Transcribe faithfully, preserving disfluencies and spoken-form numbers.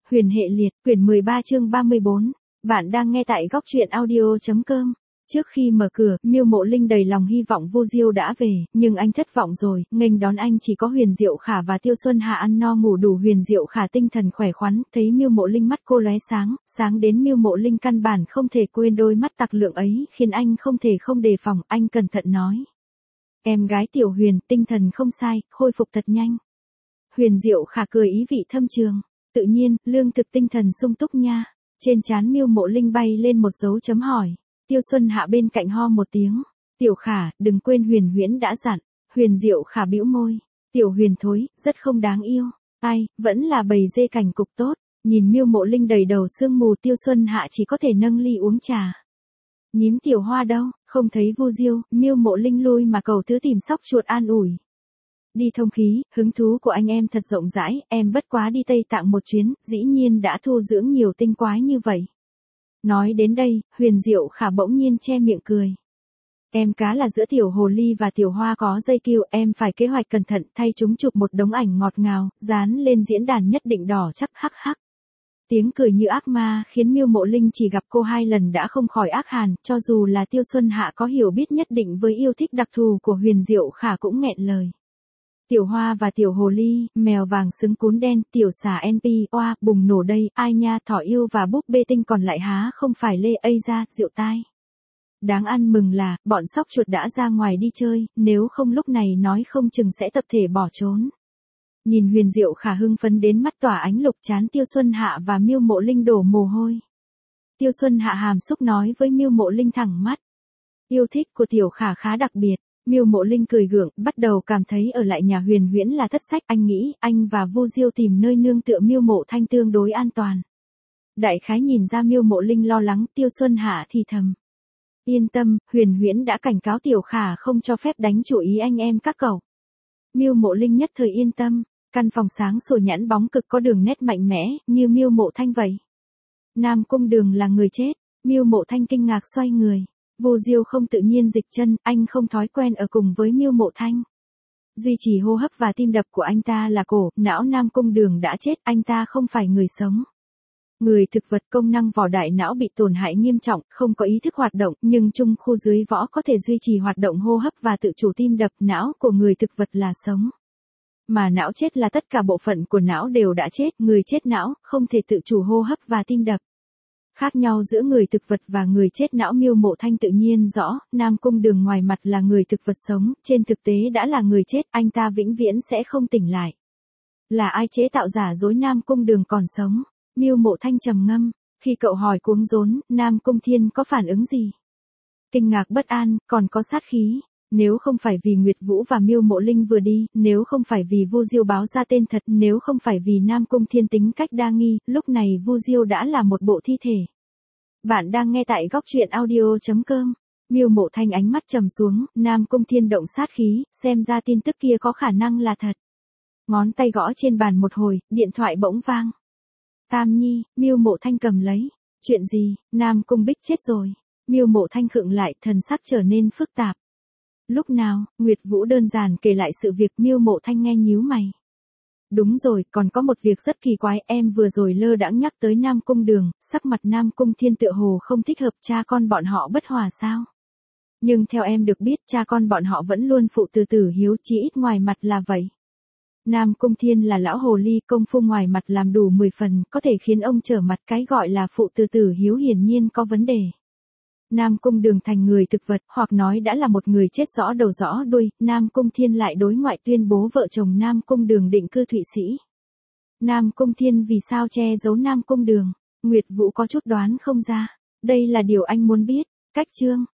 Huyền hệ liệt, quyển mười ba chương ba mươi bốn. Bạn đang nghe tại góc truyện audio.com. Trước khi mở cửa, Miêu Mộ Linh đầy lòng hy vọng Vu Diêu đã về, nhưng anh thất vọng rồi, nghênh đón anh chỉ có Huyền Diệu Khả và Tiêu Xuân Hạ ăn no ngủ đủ. Huyền Diệu Khả tinh thần khỏe khoắn, thấy Miêu Mộ Linh mắt cô lóe sáng, sáng đến Miêu Mộ Linh căn bản không thể quên đôi mắt tặc lượng ấy, khiến anh không thể không đề phòng. Anh cẩn thận nói: "Em gái Tiểu Huyền, tinh thần không sai, khôi phục thật nhanh." Huyền Diệu Khả cười ý vị thâm trường: "Tự nhiên, lương thực tinh thần sung túc nha." Trên trán Miêu Mộ Linh bay lên một dấu chấm hỏi. Tiêu Xuân Hạ bên cạnh ho một tiếng: "Tiểu Khả, đừng quên Huyền Huyễn đã dặn." Huyền Diệu Khả bĩu môi: "Tiểu Huyền thối, rất không đáng yêu." Ai, vẫn là bầy dê cảnh cục tốt. Nhìn Miêu Mộ Linh đầy đầu sương mù, Tiêu Xuân Hạ chỉ có thể nâng ly uống trà. Nhím Tiểu Hoa đâu, không thấy Vu Diêu. Miêu Mộ Linh lui mà cầu thứ tìm sóc chuột an ủi: "Đi thông khí, hứng thú của anh em thật rộng rãi, em bất quá đi Tây Tạng một chuyến, dĩ nhiên đã thu dưỡng nhiều tinh quái như vậy." Nói đến đây, Huyền Diệu Khả bỗng nhiên che miệng cười: "Em cá là giữa Tiểu Hồ Ly và Tiểu Hoa có dây cừu, em phải kế hoạch cẩn thận, thay chúng chụp một đống ảnh ngọt ngào, dán lên diễn đàn nhất định đỏ chắc." Hắc hắc. Tiếng cười như ác ma khiến Miêu Mộ Linh chỉ gặp cô hai lần đã không khỏi ác hàn, cho dù là Tiêu Xuân Hạ có hiểu biết nhất định với yêu thích đặc thù của Huyền Diệu Khả cũng nghẹn lời. Tiểu Hoa và Tiểu Hồ Ly, mèo vàng xứng cún đen, tiểu xà en pê, oa, bùng nổ đây, ai nha, thỏ yêu và búp bê tinh còn lại há không phải lê ây ra, rượu tai. Đáng ăn mừng là, bọn sóc chuột đã ra ngoài đi chơi, nếu không lúc này nói không chừng sẽ tập thể bỏ trốn. Nhìn Huyền Diệu Khả hưng phấn đến mắt tỏa ánh lục, trán Tiêu Xuân Hạ và Miêu Mộ Linh đổ mồ hôi. Tiêu Xuân Hạ hàm xúc nói với Miêu Mộ Linh thẳng mắt: "Yêu thích của Tiểu Khả khá đặc biệt." Miêu Mộ Linh cười gượng, bắt đầu cảm thấy ở lại nhà Huyền Huyễn là thất sách. Anh nghĩ, anh và Vu Diêu tìm nơi nương tựa Miêu Mộ Thanh tương đối an toàn. Đại khái nhìn ra Miêu Mộ Linh lo lắng, Tiêu Xuân Hạ thì thầm: "Yên tâm, Huyền Huyễn đã cảnh cáo Tiểu Khả không cho phép đánh chủ ý anh em các cậu." Miêu Mộ Linh nhất thời yên tâm. Căn phòng sáng sủa nhẵn bóng cực có đường nét mạnh mẽ, như Miêu Mộ Thanh vậy. Nam Cung Đường là người chết. Miêu Mộ Thanh kinh ngạc xoay người. Vu Diêu không tự nhiên dịch chân, anh không thói quen ở cùng với Miêu Mộ Thanh. Duy trì hô hấp và tim đập của anh ta là cổ, não Nam Cung Đường đã chết, anh ta không phải người sống. Người thực vật công năng vỏ đại não bị tổn hại nghiêm trọng, không có ý thức hoạt động, nhưng trung khu dưới võ có thể duy trì hoạt động hô hấp và tự chủ tim đập. Não của người thực vật là sống. Mà não chết là tất cả bộ phận của não đều đã chết, người chết não, không thể tự chủ hô hấp và tim đập. Khác nhau giữa người thực vật và người chết não Miêu Mộ Thanh tự nhiên rõ, Nam Cung Đường ngoài mặt là người thực vật sống, trên thực tế đã là người chết, anh ta vĩnh viễn sẽ không tỉnh lại. Là ai chế tạo giả dối Nam Cung Đường còn sống? Miêu Mộ Thanh trầm ngâm, khi cậu hỏi cuống rốn, Nam Cung Thiên có phản ứng gì? Kinh ngạc bất an, còn có sát khí. Nếu không phải vì Nguyệt Vũ và Miêu Mộ Linh vừa đi, nếu không phải vì Vu Diêu báo ra tên thật, nếu không phải vì Nam Cung Thiên tính cách đa nghi, lúc này Vu Diêu đã là một bộ thi thể. Bạn đang nghe tại góc truyện audio.com. Miêu Mộ Thanh ánh mắt trầm xuống, Nam Cung Thiên động sát khí, xem ra tin tức kia có khả năng là thật. Ngón tay gõ trên bàn một hồi, điện thoại bỗng vang. Tam Nhi, Miêu Mộ Thanh cầm lấy. Chuyện gì? Nam Cung Bích chết rồi. Miêu Mộ Thanh khựng lại, thần sắc trở nên phức tạp. Lúc nào? Nguyệt Vũ đơn giản kể lại sự việc. Miêu Mộ Thanh nghe nhíu mày. Đúng rồi, còn có một việc rất kỳ quái, em vừa rồi lơ đãng nhắc tới Nam Cung Đường, sắc mặt Nam Cung Thiên tựa hồ không thích hợp, cha con bọn họ bất hòa sao? Nhưng theo em được biết, cha con bọn họ vẫn luôn phụ từ tử hiếu, chí ít ngoài mặt là vậy. Nam Cung Thiên là lão hồ ly, công phu ngoài mặt làm đủ mười phần, có thể khiến ông trở mặt, cái gọi là phụ từ tử hiếu hiển nhiên có vấn đề. Nam Cung Đường thành người thực vật, hoặc nói đã là một người chết rõ đầu rõ đuôi, Nam Cung Thiên lại đối ngoại tuyên bố vợ chồng Nam Cung Đường định cư Thụy Sĩ. Nam Cung Thiên vì sao che giấu Nam Cung Đường? Nguyệt Vũ có chút đoán không ra. Đây là điều anh muốn biết. Cách chương.